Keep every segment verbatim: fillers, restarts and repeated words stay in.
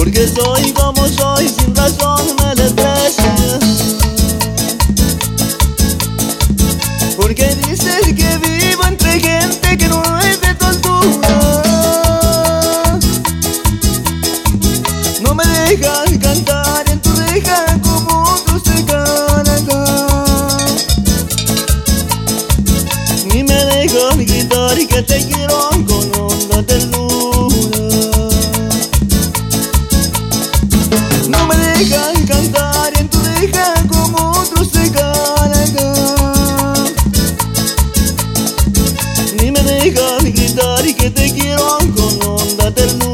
Porque soy como soy, sin razón me desprecias. Porque dices que vivo entre gente que no es de tu altura. No me dejas cantar en tu reja como otros te cantan. Ni me dejas gritar que te quiero con honda ternura. No me dejas cantar en tu reja como otros te cantan. Ni me dejas gritar que te quiero con honda ternura.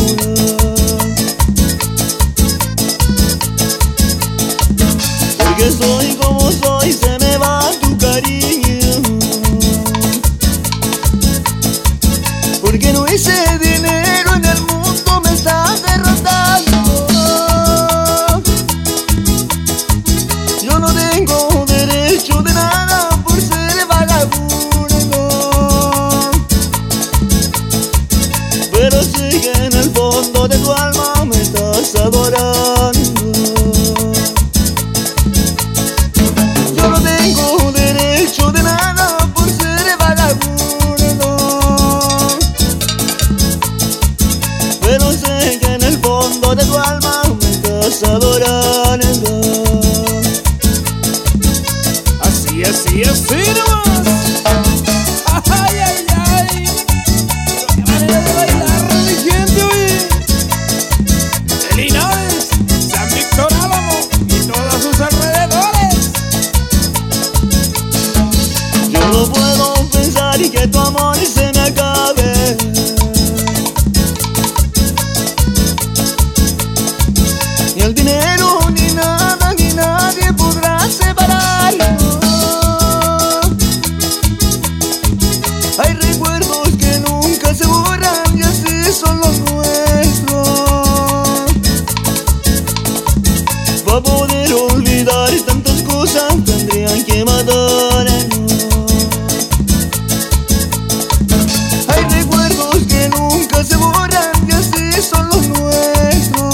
Porque soy como soy, se me va tu cariño. Porque no hice dinero en el mundo, me estás derrotando. Yo no tengo derecho de nada por ser vagabundo. Pero sé que en el fondo de tu alma me estás adorando. Yo no tengo derecho de nada por ser vagabundo. Pero sé que en el fondo de tu alma me estás adorando. Así, así, así nomás. Ay, ay, ay. Pero qué manera de bailar, mi gente, oye. De Linares, San Víctor Álamo y todos sus alrededores. Yo no puedo pensar y que tu amor se me acabe. Ni el dinero, ni nada, ni nadie podrá separarnos. Hay recuerdos que nunca se borran y así son los nuestros. Para poder olvidar tantas cosas tendrían que matarnos. Hay recuerdos que nunca se borran y así son los nuestros.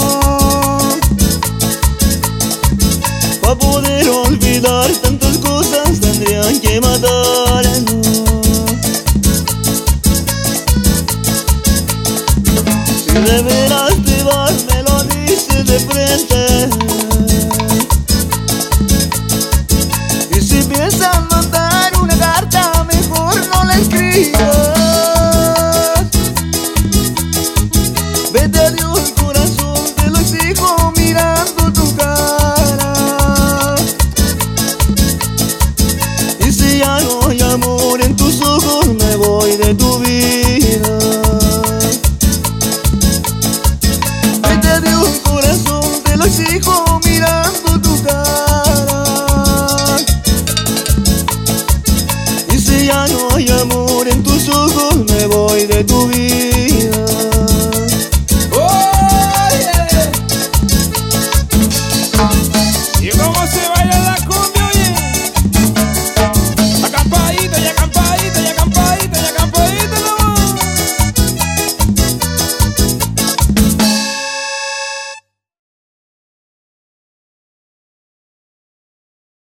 Para poder olvidar tantas cosas tendrían que matarnos. Si de veras te vas me lo dices de frente. Y si piensas mandar una carta mejor no la escribas. Vete, adiós corazón, te lo exijo mirando tu cara. Y si ya no hay amor en tus ojos me voy de tu vida. Vete, adiós corazón, te lo exijo mirando tu cara. Y si ya no hay amor en tus ojos me voy de tu vida. Oye. ¿Y cómo se baila?